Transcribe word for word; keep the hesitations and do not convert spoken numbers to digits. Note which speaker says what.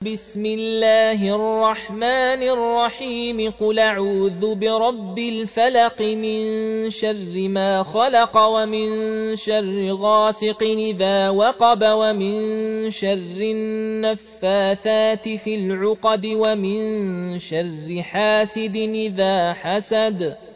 Speaker 1: بسم الله الرحمن الرحيم قل أعوذ برب الفلق من شر ما خلق ومن شر غاسق إذا وقب ومن شر النفاثات في العقد ومن شر حاسد إذا حسد